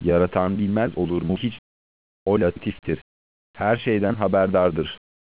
Yaratan bilmez olur mu hiç? O latiftir. Her şeyden haberdardır.